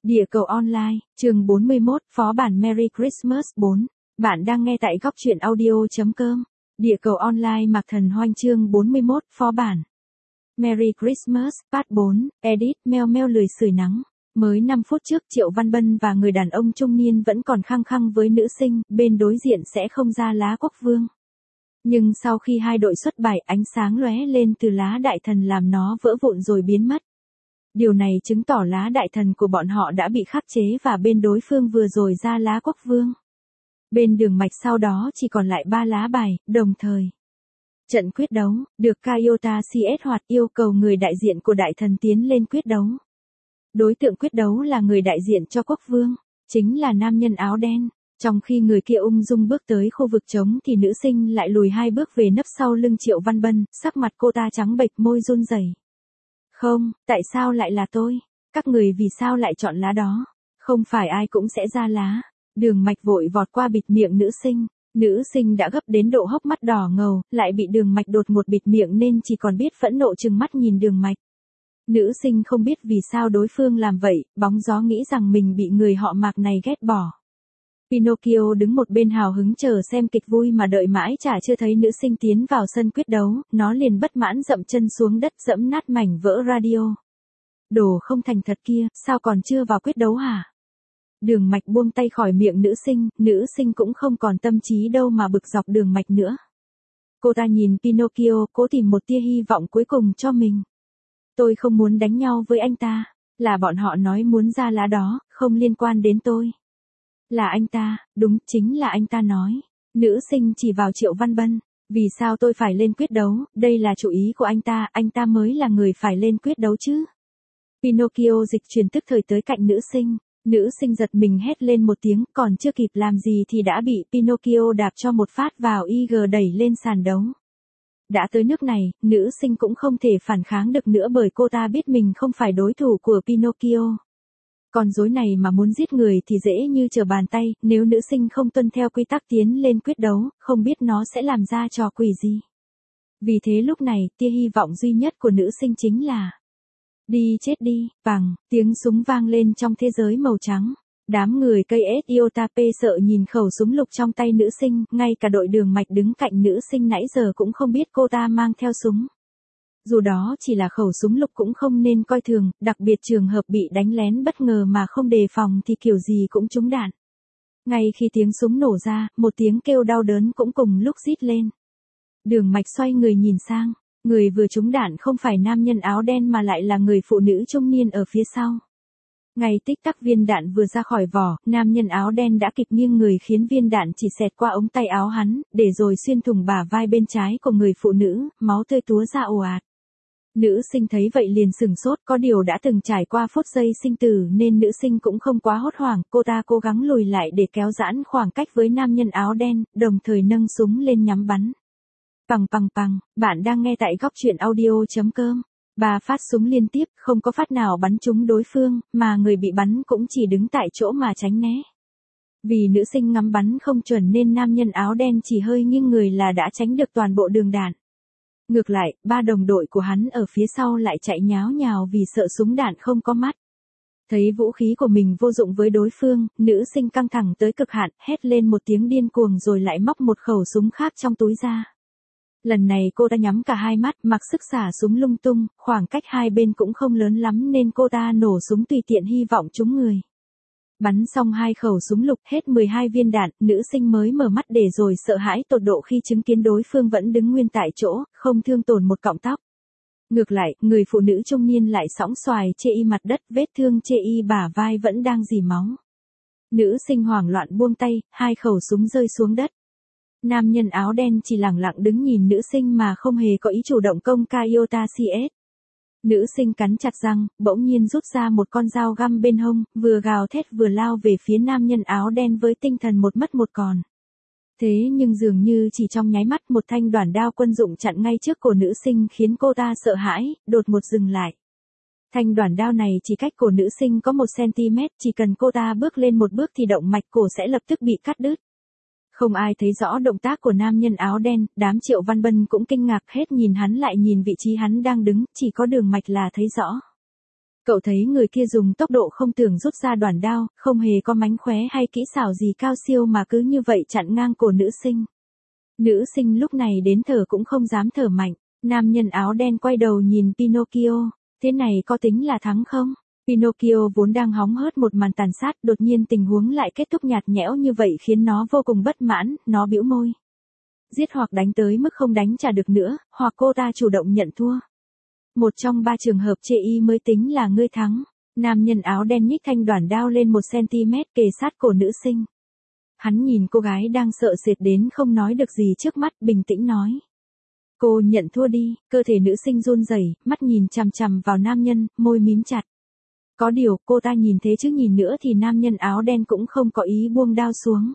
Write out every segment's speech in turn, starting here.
Địa cầu online, chương 41, phó bản Merry Christmas 4. Bạn đang nghe tại góc truyện audio.com. Địa cầu online Mạc Thần Hoanh chương 41, phó bản. Merry Christmas, part 4, edit, meo meo lười sưởi nắng. Mới 5 phút trước Triệu Văn Bân và người đàn ông trung niên vẫn còn khăng khăng với nữ sinh, bên đối diện sẽ không ra lá quốc vương. Nhưng sau khi hai đội xuất bài, ánh sáng lóe lên từ lá đại thần làm nó vỡ vụn rồi biến mất. Điều này chứng tỏ lá đại thần của bọn họ đã bị khắc chế và bên đối phương vừa rồi ra lá quốc vương. Bên đường mạch sau đó chỉ còn lại 3 lá bài, đồng thời. Trận quyết đấu, được Kaiota CS Hoạt yêu cầu người đại diện của đại thần tiến lên quyết đấu. Đối tượng quyết đấu là người đại diện cho quốc vương, chính là nam nhân áo đen. Trong khi người kia ung dung bước tới khu vực trống thì nữ sinh lại lùi 2 bước về nấp sau lưng Triệu Văn Bân, sắc mặt cô ta trắng bệch môi run rẩy. Không, tại sao lại là tôi? Các người vì sao lại chọn lá đó? Không phải ai cũng sẽ ra lá. Đường mạch vội vọt qua bịt miệng nữ sinh. Nữ sinh đã gấp đến độ hốc mắt đỏ ngầu, lại bị đường mạch đột ngột bịt miệng nên chỉ còn biết phẫn nộ trừng mắt nhìn đường mạch. Nữ sinh không biết vì sao đối phương làm vậy, bóng gió nghĩ rằng mình bị người họ Mạc này ghét bỏ. Pinocchio đứng một bên hào hứng chờ xem kịch vui mà đợi mãi chả chưa thấy nữ sinh tiến vào sân quyết đấu, nó liền bất mãn dậm chân xuống đất dẫm nát mảnh vỡ radio. Đồ không thành thật kia, sao còn chưa vào quyết đấu hả? Đường mạch buông tay khỏi miệng nữ sinh cũng không còn tâm trí đâu mà bực dọc đường mạch nữa. Cô ta nhìn Pinocchio cố tìm một tia hy vọng cuối cùng cho mình. Tôi không muốn đánh nhau với anh ta, là bọn họ nói muốn ra lá đó, không liên quan đến tôi. Là anh ta, đúng, chính là anh ta nói. Nữ sinh chỉ vào Triệu Văn Bân. Vì sao tôi phải lên quyết đấu, đây là chủ ý của anh ta mới là người phải lên quyết đấu chứ. Pinocchio dịch chuyển tức thời tới cạnh nữ sinh. Nữ sinh giật mình hét lên một tiếng, còn chưa kịp làm gì thì đã bị Pinocchio đạp cho một phát vào IG đẩy lên sàn đấu. Đã tới nước này, nữ sinh cũng không thể phản kháng được nữa bởi cô ta biết mình không phải đối thủ của Pinocchio. Con rối này mà muốn giết người thì dễ như trở bàn tay, nếu nữ sinh không tuân theo quy tắc tiến lên quyết đấu, không biết nó sẽ làm ra trò quỷ gì. Vì thế lúc này, tia hy vọng duy nhất của nữ sinh chính là đi chết đi, bằng, tiếng súng vang lên trong thế giới màu trắng. Đám người cây Siotape sợ nhìn khẩu súng lục trong tay nữ sinh, ngay cả đội đường mạch đứng cạnh nữ sinh nãy giờ cũng không biết cô ta mang theo súng. Dù đó chỉ là khẩu súng lục cũng không nên coi thường, đặc biệt trường hợp bị đánh lén bất ngờ mà không đề phòng thì kiểu gì cũng trúng đạn. Ngay khi tiếng súng nổ ra, một tiếng kêu đau đớn cũng cùng lúc rít lên. Đường mạch xoay người nhìn sang, người vừa trúng đạn không phải nam nhân áo đen mà lại là người phụ nữ trung niên ở phía sau. Ngay tích tắc viên đạn vừa ra khỏi vỏ, nam nhân áo đen đã kịp nghiêng người khiến viên đạn chỉ xẹt qua ống tay áo hắn, để rồi xuyên thủng bả vai bên trái của người phụ nữ, máu tươi túa ra ồ ạt. Nữ sinh thấy vậy liền sửng sốt, có điều đã từng trải qua phút giây sinh tử nên nữ sinh cũng không quá hốt hoảng, cô ta cố gắng lùi lại để kéo giãn khoảng cách với nam nhân áo đen, đồng thời nâng súng lên nhắm bắn. Pằng pằng pằng, bạn đang nghe tại góc truyện audio.com. 3 phát súng liên tiếp, không có phát nào bắn trúng đối phương, mà người bị bắn cũng chỉ đứng tại chỗ mà tránh né. Vì nữ sinh ngắm bắn không chuẩn nên nam nhân áo đen chỉ hơi nghiêng người là đã tránh được toàn bộ đường đạn. Ngược lại, 3 đồng đội của hắn ở phía sau lại chạy nháo nhào vì sợ súng đạn không có mắt. Thấy vũ khí của mình vô dụng với đối phương, nữ sinh căng thẳng tới cực hạn, hét lên một tiếng điên cuồng rồi lại móc một khẩu súng khác trong túi ra. Lần này cô ta nhắm cả hai mắt, mặc sức xả súng lung tung, khoảng cách hai bên cũng không lớn lắm nên cô ta nổ súng tùy tiện hy vọng trúng người. Bắn xong 2 khẩu súng lục hết 12 viên đạn, nữ sinh mới mở mắt để rồi sợ hãi tột độ khi chứng kiến đối phương vẫn đứng nguyên tại chỗ, không thương tổn một cọng tóc. Ngược lại, người phụ nữ trung niên lại sõng xoài chê y mặt đất, vết thương chê y bả vai vẫn đang rỉ máu. Nữ sinh hoảng loạn buông tay, 2 khẩu súng rơi xuống đất. Nam nhân áo đen chỉ lẳng lặng đứng nhìn nữ sinh mà không hề có ý chủ động công Kaiota CS. Nữ sinh cắn chặt răng, bỗng nhiên rút ra một con dao găm bên hông, vừa gào thét vừa lao về phía nam nhân áo đen với tinh thần một mất một còn. Thế nhưng dường như chỉ trong nháy mắt một thanh đoản đao quân dụng chặn ngay trước cổ nữ sinh khiến cô ta sợ hãi, đột ngột dừng lại. Thanh đoản đao này chỉ cách cổ nữ sinh có 1 cm, chỉ cần cô ta bước lên một bước thì động mạch cổ sẽ lập tức bị cắt đứt. Không ai thấy rõ động tác của nam nhân áo đen, đám Triệu Văn Bân cũng kinh ngạc hết nhìn hắn lại nhìn vị trí hắn đang đứng, chỉ có đường mạch là thấy rõ. Cậu thấy người kia dùng tốc độ không tưởng rút ra đoản đao, không hề có mánh khóe hay kỹ xảo gì cao siêu mà cứ như vậy chặn ngang cổ nữ sinh. Nữ sinh lúc này đến thở cũng không dám thở mạnh. Nam nhân áo đen quay đầu nhìn Pinocchio, thế này có tính là thắng không? Pinocchio vốn đang hóng hớt một màn tàn sát, đột nhiên tình huống lại kết thúc nhạt nhẽo như vậy khiến nó vô cùng bất mãn, nó bĩu môi. Giết hoặc đánh tới mức không đánh trả được nữa, hoặc cô ta chủ động nhận thua. Một trong 3 trường hợp chê y mới tính là ngươi thắng. Nam nhân áo đen nhích thanh đoản đao lên 1 cm kề sát cổ nữ sinh. Hắn nhìn cô gái đang sợ sệt đến không nói được gì trước mắt, bình tĩnh nói. Cô nhận thua đi, cơ thể nữ sinh run rẩy, mắt nhìn chằm chằm vào nam nhân, môi mím chặt. Có điều, cô ta nhìn thế chứ nhìn nữa thì nam nhân áo đen cũng không có ý buông đao xuống.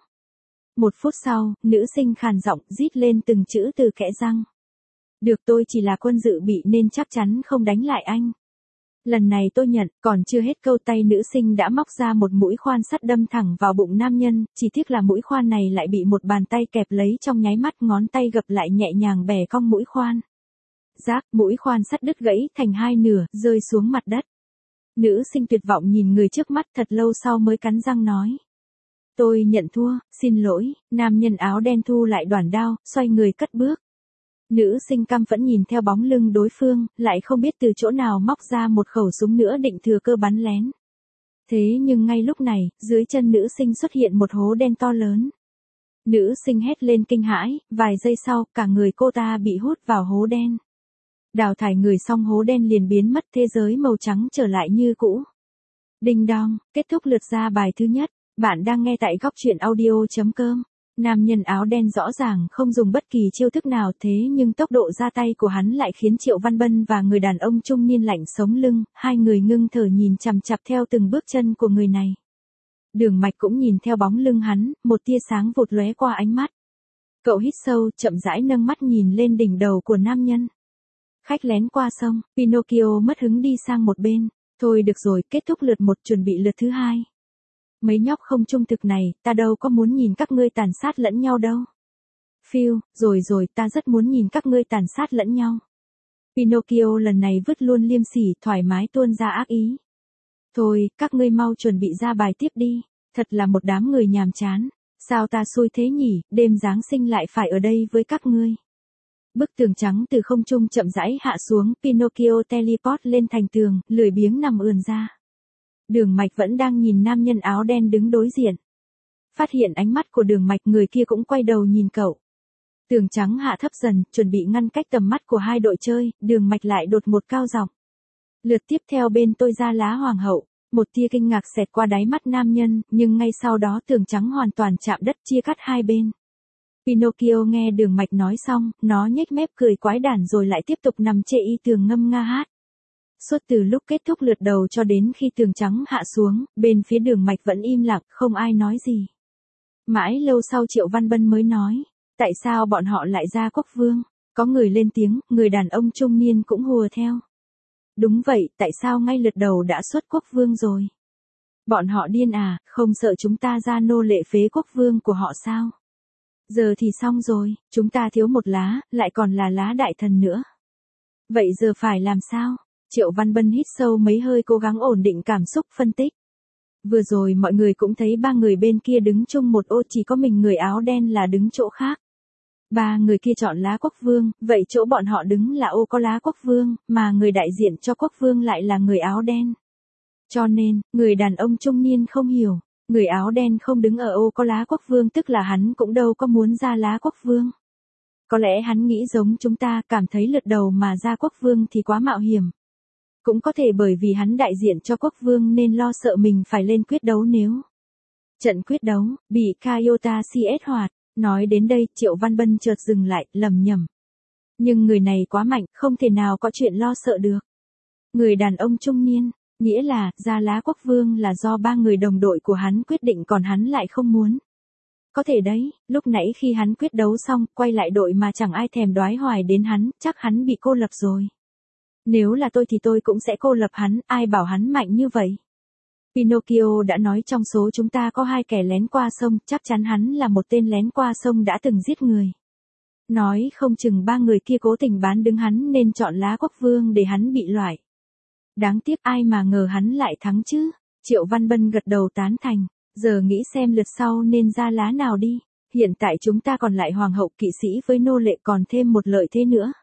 1 phút sau, nữ sinh khàn giọng rít lên từng chữ từ kẽ răng. Được, tôi chỉ là quân dự bị nên chắc chắn không đánh lại anh. Lần này tôi nhận, còn chưa hết câu tay nữ sinh đã móc ra một mũi khoan sắt đâm thẳng vào bụng nam nhân, chỉ tiếc là mũi khoan này lại bị một bàn tay kẹp lấy trong nháy mắt, ngón tay gập lại nhẹ nhàng bẻ cong mũi khoan. Rác, mũi khoan sắt đứt gãy thành 2 nửa, rơi xuống mặt đất. Nữ sinh tuyệt vọng nhìn người trước mắt thật lâu sau mới cắn răng nói. Tôi nhận thua, xin lỗi. Nam nhân áo đen thu lại đoản đao, xoay người cất bước. Nữ sinh căm phẫn nhìn theo bóng lưng đối phương, lại không biết từ chỗ nào móc ra một khẩu súng nữa định thừa cơ bắn lén. Thế nhưng ngay lúc này, dưới chân nữ sinh xuất hiện một hố đen to lớn. Nữ sinh hét lên kinh hãi, vài giây sau, cả người cô ta bị hút vào hố đen. Đào thải người xong hố đen liền biến mất, thế giới màu trắng trở lại như cũ. Đinh đong, kết thúc lượt ra bài thứ nhất. Bạn đang nghe tại góc truyện audio.com. Nam nhân áo đen rõ ràng không dùng bất kỳ chiêu thức nào, thế nhưng tốc độ ra tay của hắn lại khiến Triệu Văn Bân và người đàn ông trung niên lạnh sống lưng, hai người ngưng thở nhìn chằm chằm theo từng bước chân của người này. Đường Mạch cũng nhìn theo bóng lưng hắn, một tia sáng vụt lóe qua ánh mắt. Cậu hít sâu, chậm rãi nâng mắt nhìn lên đỉnh đầu của nam nhân. Khách lén qua sông, Pinocchio mất hứng đi sang một bên. Thôi được rồi, kết thúc lượt 1, chuẩn bị lượt thứ 2. Mấy nhóc không trung thực này, ta đâu có muốn nhìn các ngươi tàn sát lẫn nhau đâu. Phiêu, rồi, ta rất muốn nhìn các ngươi tàn sát lẫn nhau. Pinocchio lần này vứt luôn liêm sỉ, thoải mái tuôn ra ác ý. Thôi, các ngươi mau chuẩn bị ra bài tiếp đi, thật là một đám người nhàm chán. Sao ta xui thế nhỉ, đêm Giáng sinh lại phải ở đây với các ngươi. Bức tường trắng từ không trung chậm rãi hạ xuống, Pinocchio teleport lên thành tường, lười biếng nằm ườn ra. Đường Mạch vẫn đang nhìn nam nhân áo đen đứng đối diện. Phát hiện ánh mắt của Đường Mạch, người kia cũng quay đầu nhìn cậu. Tường trắng hạ thấp dần, chuẩn bị ngăn cách tầm mắt của hai đội chơi, Đường Mạch lại đột một cao giọng. Lượt tiếp theo bên tôi ra lá hoàng hậu. Một tia kinh ngạc xẹt qua đáy mắt nam nhân, nhưng ngay sau đó tường trắng hoàn toàn chạm đất chia cắt hai bên. Pinocchio nghe Đường Mạch nói xong, nó nhếch mép cười quái đản rồi lại tiếp tục nằm chệ y tường ngâm nga hát. Suốt từ lúc kết thúc lượt đầu cho đến khi tường trắng hạ xuống, bên phía Đường Mạch vẫn im lặng, không ai nói gì. Mãi lâu sau Triệu Văn Bân mới nói, tại sao bọn họ lại ra quốc vương? Có người lên tiếng, người đàn ông trung niên cũng hùa theo. Đúng vậy, tại sao ngay lượt đầu đã xuất quốc vương rồi? Bọn họ điên à, không sợ chúng ta ra nô lệ phế quốc vương của họ sao? Giờ thì xong rồi, chúng ta thiếu một lá, lại còn là lá đại thần nữa. Vậy giờ phải làm sao? Triệu Văn Bân hít sâu mấy hơi cố gắng ổn định cảm xúc phân tích. Vừa rồi mọi người cũng thấy 3 người bên kia đứng chung một ô, chỉ có mình người áo đen là đứng chỗ khác. 3 người kia chọn lá quốc vương, vậy chỗ bọn họ đứng là ô có lá quốc vương, mà người đại diện cho quốc vương lại là người áo đen. Cho nên, người đàn ông trung niên không hiểu, người áo đen không đứng ở ô có lá quốc vương tức là hắn cũng đâu có muốn ra lá quốc vương. Có lẽ hắn nghĩ giống chúng ta, cảm thấy lượt đầu mà ra quốc vương thì quá mạo hiểm. Cũng có thể bởi vì hắn đại diện cho quốc vương nên lo sợ mình phải lên quyết đấu nếu. Trận quyết đấu, bị Kayota CS hoạt. Nói đến đây, Triệu Văn Bân chợt dừng lại, lẩm nhẩm. Nhưng người này quá mạnh, không thể nào có chuyện lo sợ được. Người đàn ông trung niên, nghĩa là, ra lá quốc vương là do 3 người đồng đội của hắn quyết định còn hắn lại không muốn. Có thể đấy, lúc nãy khi hắn quyết đấu xong, quay lại đội mà chẳng ai thèm đoái hoài đến hắn, chắc hắn bị cô lập rồi. Nếu là tôi thì tôi cũng sẽ cô lập hắn, ai bảo hắn mạnh như vậy. Pinocchio đã nói trong số chúng ta có 2 kẻ lén qua sông, chắc chắn hắn là một tên lén qua sông đã từng giết người. Nói không chừng 3 người kia cố tình bán đứng hắn nên chọn lá quốc vương để hắn bị loại. Đáng tiếc ai mà ngờ hắn lại thắng chứ. Triệu Văn Bân gật đầu tán thành. Giờ nghĩ xem lượt sau nên ra lá nào đi. Hiện tại chúng ta còn lại hoàng hậu kỵ sĩ với nô lệ còn thêm một lợi thế nữa.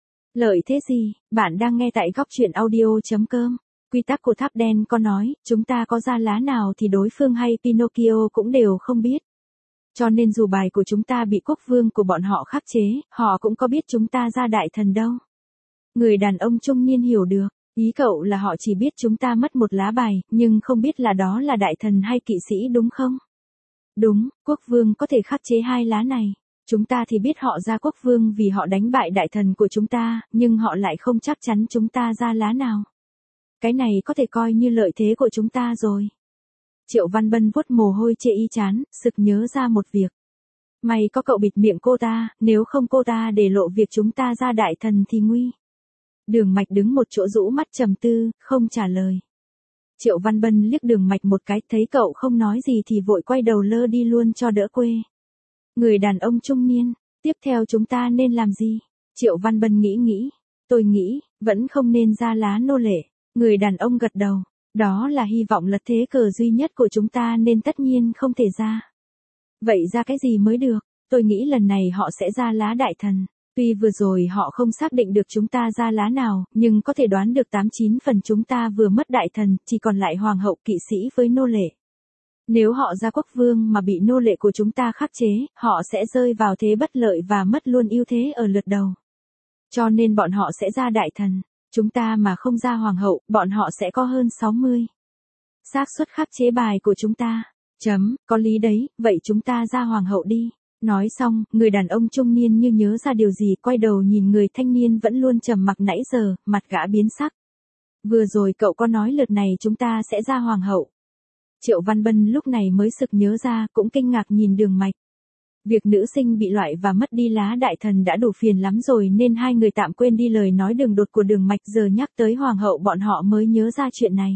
Lợi thế gì? Bạn đang nghe tại góc truyện audio.com. Quy tắc của tháp đen có nói, chúng ta có ra lá nào thì đối phương hay Pinocchio cũng đều không biết. Cho nên dù bài của chúng ta bị quốc vương của bọn họ khắc chế, họ cũng có biết chúng ta ra đại thần đâu. Người đàn ông trung niên hiểu được, ý cậu là họ chỉ biết chúng ta mất một lá bài, nhưng không biết là đó là đại thần hay kỵ sĩ đúng không? Đúng, quốc vương có thể khắc chế hai lá này. Chúng ta thì biết họ ra quốc vương vì họ đánh bại đại thần của chúng ta, nhưng họ lại không chắc chắn chúng ta ra lá nào. Cái này có thể coi như lợi thế của chúng ta rồi. Triệu Văn Bân vuốt mồ hôi chê y chán, sực nhớ ra một việc. May có cậu bịt miệng cô ta, nếu không cô ta để lộ việc chúng ta ra đại thần thì nguy. Đường Mạch đứng một chỗ rũ mắt trầm tư, không trả lời. Triệu Văn Bân liếc Đường Mạch một cái, thấy cậu không nói gì thì vội quay đầu lơ đi luôn cho đỡ quê. Người đàn ông trung niên, tiếp theo chúng ta nên làm gì? Triệu Văn Bân nghĩ. Tôi nghĩ, vẫn không nên ra lá nô lệ. Người đàn ông gật đầu. Đó là hy vọng lật thế cờ duy nhất của chúng ta nên tất nhiên không thể ra. Vậy ra cái gì mới được? Tôi nghĩ lần này họ sẽ ra lá đại thần. Tuy vừa rồi họ không xác định được chúng ta ra lá nào, nhưng có thể đoán được 89 phần chúng ta vừa mất đại thần, chỉ còn lại hoàng hậu kỵ sĩ với nô lệ. Nếu họ ra quốc vương mà bị nô lệ của chúng ta khắc chế, họ sẽ rơi vào thế bất lợi và mất luôn ưu thế ở lượt đầu. Cho nên bọn họ sẽ ra đại thần. Chúng ta mà không ra hoàng hậu, bọn họ sẽ có hơn 60. Xác suất khắc chế bài của chúng ta. Có lý đấy, vậy chúng ta ra hoàng hậu đi. Nói xong, người đàn ông trung niên như nhớ ra điều gì quay đầu nhìn người thanh niên vẫn luôn trầm mặc nãy giờ, mặt gã biến sắc. Vừa rồi cậu có nói lượt này chúng ta sẽ ra hoàng hậu. Triệu Văn Bân lúc này mới sực nhớ ra cũng kinh ngạc nhìn Đường Mạch. Việc nữ sinh bị loại và mất đi lá đại thần đã đủ phiền lắm rồi nên hai người tạm quên đi lời nói đường đột của Đường Mạch giờ nhắc tới hoàng hậu bọn họ mới nhớ ra chuyện này.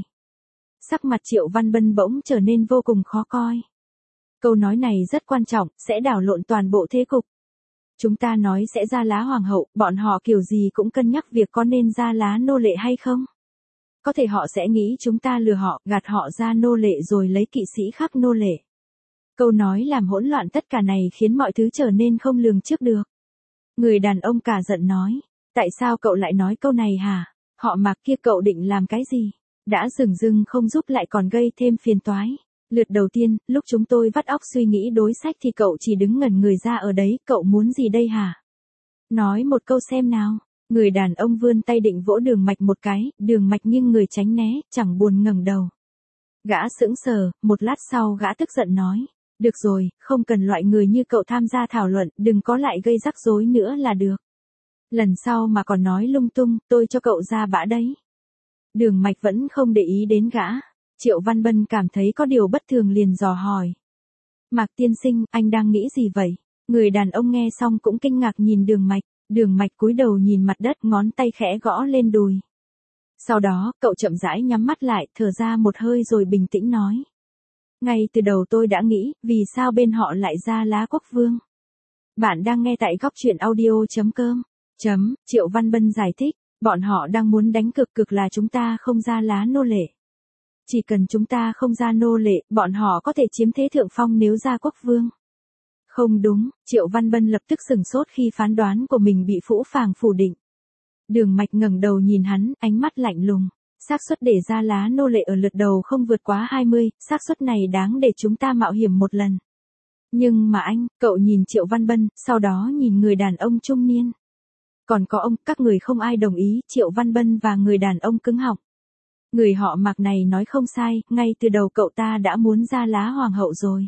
Sắc mặt Triệu Văn Bân bỗng trở nên vô cùng khó coi. Câu nói này rất quan trọng, sẽ đảo lộn toàn bộ thế cục. Chúng ta nói sẽ ra lá hoàng hậu, bọn họ kiểu gì cũng cân nhắc việc có nên ra lá nô lệ hay không. Có thể họ sẽ nghĩ chúng ta lừa họ, gạt họ ra nô lệ rồi lấy kỵ sĩ khắc nô lệ. Câu nói làm hỗn loạn tất cả này khiến mọi thứ trở nên không lường trước được. Người đàn ông cả giận nói, tại sao cậu lại nói câu này hả? Họ Mạc kia cậu định làm cái gì? Đã dừng không giúp lại còn gây thêm phiền toái. Lượt đầu tiên, lúc chúng tôi vắt óc suy nghĩ đối sách thì cậu chỉ đứng ngẩn người ra ở đấy, cậu muốn gì đây hả? Nói một câu xem nào. Người đàn ông vươn tay định vỗ Đường Mạch một cái, Đường Mạch nghiêng người tránh né, chẳng buồn ngẩng đầu. Gã sững sờ, một lát sau gã tức giận nói. Được rồi, không cần loại người như cậu tham gia thảo luận, đừng có lại gây rắc rối nữa là được. Lần sau mà còn nói lung tung, tôi cho cậu ra bã đấy. Đường Mạch vẫn không để ý đến gã. Triệu Văn Bân cảm thấy có điều bất thường liền dò hỏi. Mạc tiên sinh, anh đang nghĩ gì vậy? Người đàn ông nghe xong cũng kinh ngạc nhìn Đường Mạch. Đường Mạch cúi đầu nhìn mặt đất, ngón tay khẽ gõ lên đùi. Sau đó, cậu chậm rãi nhắm mắt lại, thở ra một hơi rồi bình tĩnh nói. Ngay từ đầu tôi đã nghĩ, vì sao bên họ lại ra lá quốc vương? Bạn đang nghe tại góc truyện audio.com. Triệu Văn Bân giải thích, bọn họ đang muốn đánh cực là chúng ta không ra lá nô lệ. Chỉ cần chúng ta không ra nô lệ, bọn họ có thể chiếm thế thượng phong nếu ra quốc vương. Không đúng, Triệu Văn Bân lập tức sửng sốt khi phán đoán của mình bị phũ phàng phủ định. Đường Mạch ngẩng đầu nhìn hắn, ánh mắt lạnh lùng. Xác suất để ra lá nô lệ ở lượt đầu không vượt quá 20, xác suất này đáng để chúng ta mạo hiểm một lần. Nhưng mà anh, cậu nhìn Triệu Văn Bân, sau đó nhìn người đàn ông trung niên. Còn có ông, các người không ai đồng ý, Triệu Văn Bân và người đàn ông cứng họng. Người họ Mạc này nói không sai, ngay từ đầu cậu ta đã muốn ra lá hoàng hậu rồi.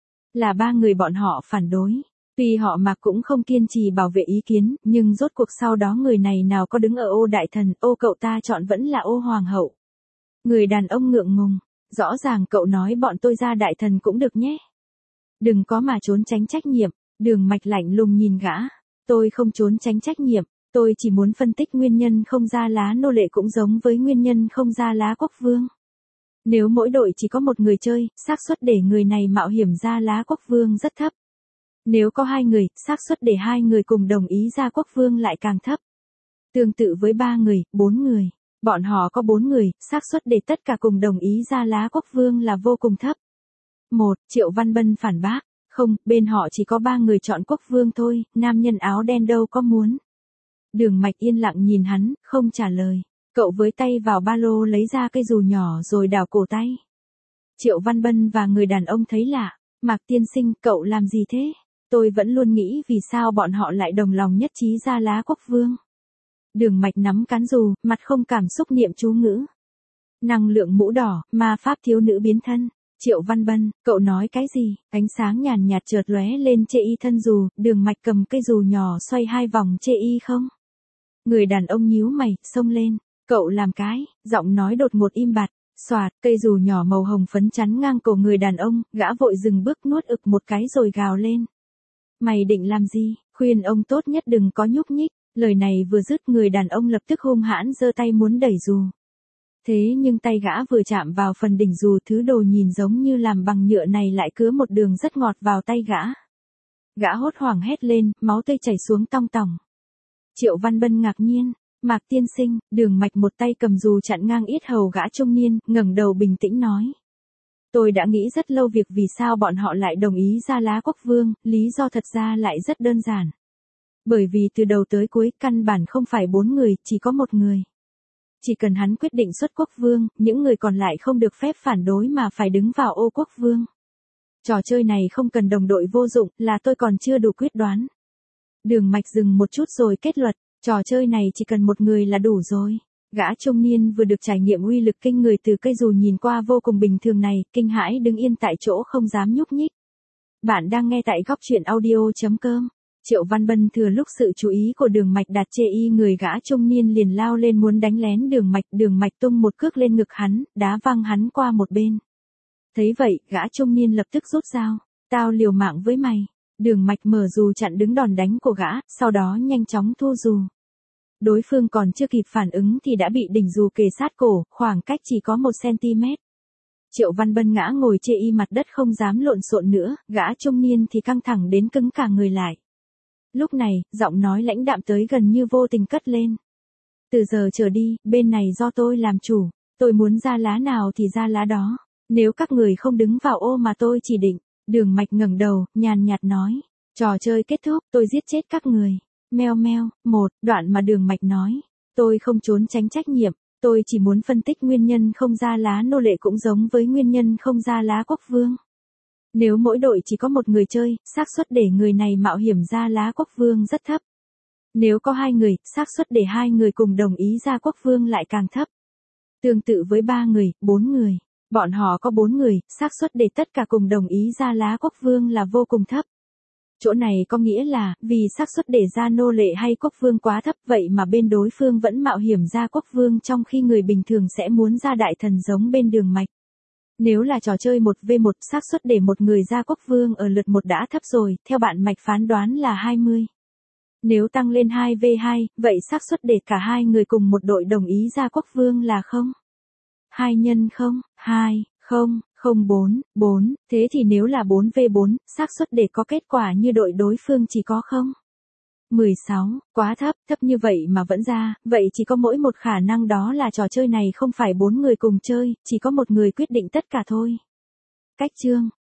Là ba người bọn họ phản đối. Tuy họ Mạc cũng không kiên trì bảo vệ ý kiến, nhưng rốt cuộc sau đó người này nào có đứng ở ô đại thần, ô cậu ta chọn vẫn là ô hoàng hậu. Người đàn ông ngượng ngùng, rõ ràng cậu nói bọn tôi ra đại thần cũng được nhé. Đừng có mà trốn tránh trách nhiệm, Đường Mạch lạnh lùng nhìn gã. Tôi không trốn tránh trách nhiệm, tôi chỉ muốn phân tích nguyên nhân không ra lá nô lệ cũng giống với nguyên nhân không ra lá quốc vương. Nếu mỗi đội chỉ có một người chơi, xác suất để người này mạo hiểm ra lá quốc vương rất thấp. Nếu có 2 người, xác suất để 2 người cùng đồng ý ra quốc vương lại càng thấp. Tương tự với 3 người, 4 người. Bọn họ có 4 người, xác suất để tất cả cùng đồng ý ra lá quốc vương là vô cùng thấp. Triệu Văn Bân phản bác. Không, bên họ chỉ có 3 người chọn quốc vương thôi, nam nhân áo đen đâu có muốn. Đường Mạch yên lặng nhìn hắn, không trả lời. Cậu với tay vào ba lô lấy ra cây dù nhỏ rồi đào cổ tay. Triệu Văn Bân và người đàn ông thấy lạ. Mạc tiên sinh, cậu làm gì thế? Tôi vẫn luôn nghĩ vì sao bọn họ lại đồng lòng nhất trí ra lá quốc vương. Đường Mạch nắm cán dù, mặt không cảm xúc niệm chú ngữ. Năng lượng mũ đỏ, ma pháp thiếu nữ biến thân. Triệu Văn Bân, cậu nói cái gì? Ánh sáng nhàn nhạt chợt lóe lên chê y thân dù, Đường Mạch cầm cây dù nhỏ xoay 2 vòng chê y không? Người đàn ông nhíu mày, xông lên. Cậu làm cái, giọng nói đột ngột im bặt. Xoạt, cây dù nhỏ màu hồng phấn chắn ngang cổ người đàn ông, gã vội dừng bước nuốt ực một cái rồi gào lên. Mày định làm gì? Khuyên ông tốt nhất đừng có nhúc nhích. Lời này vừa dứt người đàn ông lập tức hung hãn giơ tay muốn đẩy dù. Thế nhưng tay gã vừa chạm vào phần đỉnh dù, thứ đồ nhìn giống như làm bằng nhựa này lại cứa một đường rất ngọt vào tay gã. Gã hốt hoảng hét lên, máu tươi chảy xuống tong tòng. Triệu Văn Bân ngạc nhiên. Mạc tiên sinh, Đường Mạch một tay cầm dù chặn ngang yết hầu gã trung niên, ngẩng đầu bình tĩnh nói. Tôi đã nghĩ rất lâu việc vì sao bọn họ lại đồng ý ra lá quốc vương, lý do thật ra lại rất đơn giản. Bởi vì từ đầu tới cuối căn bản không phải 4 người, chỉ có một người. Chỉ cần hắn quyết định xuất quốc vương, những người còn lại không được phép phản đối mà phải đứng vào ô quốc vương. Trò chơi này không cần đồng đội vô dụng, là tôi còn chưa đủ quyết đoán. Đường Mạch dừng một chút rồi kết luận, trò chơi này chỉ cần một người là đủ rồi. Gã trung niên vừa được trải nghiệm uy lực kinh người từ cây dù nhìn qua vô cùng bình thường này, kinh hãi đứng yên tại chỗ không dám nhúc nhích. Bạn đang nghe tại góc truyện audio.com. Triệu Văn Bân thừa lúc sự chú ý của Đường Mạch đặt chê y người gã trung niên liền lao lên muốn đánh lén Đường Mạch tung một cước lên ngực hắn, đá văng hắn qua một bên. Thấy vậy, gã trung niên lập tức rút dao. Tao liều mạng với mày. Đường Mạch mở dù chặn đứng đòn đánh của gã, sau đó nhanh chóng thu dù. Đối phương còn chưa kịp phản ứng thì đã bị đỉnh dù kề sát cổ, khoảng cách chỉ có 1 cm. Triệu Văn Bân ngã ngồi chê y mặt đất không dám lộn xộn nữa, gã trung niên thì căng thẳng đến cứng cả người lại. Lúc này, giọng nói lãnh đạm tới gần như vô tình cất lên. Từ giờ trở đi, bên này do tôi làm chủ, tôi muốn ra lá nào thì ra lá đó. Nếu các người không đứng vào ô mà tôi chỉ định. Đường Mạch ngẩng đầu, nhàn nhạt nói. Trò chơi kết thúc, tôi giết chết các người. Meo meo, đoạn mà Đường Mạch nói. Tôi không trốn tránh trách nhiệm, tôi chỉ muốn phân tích nguyên nhân không ra lá nô lệ cũng giống với nguyên nhân không ra lá quốc vương. Nếu mỗi đội chỉ có một người chơi, xác suất để người này mạo hiểm ra lá quốc vương rất thấp. Nếu có 2 người, xác suất để 2 người cùng đồng ý ra quốc vương lại càng thấp. Tương tự với 3 người, 4 người. Bọn họ có 4 người, xác suất để tất cả cùng đồng ý ra lá quốc vương là vô cùng thấp. Chỗ này có nghĩa là, vì xác suất để ra nô lệ hay quốc vương quá thấp vậy mà bên đối phương vẫn mạo hiểm ra quốc vương trong khi người bình thường sẽ muốn ra đại thần giống bên Đường Mạch. Nếu là trò chơi 1v1, xác suất để một người ra quốc vương ở lượt 1 đã thấp rồi, theo bạn Mạch phán đoán là 20. Nếu tăng lên 2v2, vậy xác suất để cả 2 người cùng một đội đồng ý ra quốc vương là 0. 2 nhân 0, 2, 0, 0 4, thế thì nếu là 4v4, xác suất để có kết quả như đội đối phương chỉ có 0. 16, quá thấp như vậy mà vẫn ra, vậy chỉ có mỗi một khả năng đó là trò chơi này không phải 4 người cùng chơi, chỉ có một người quyết định tất cả thôi. Cách chương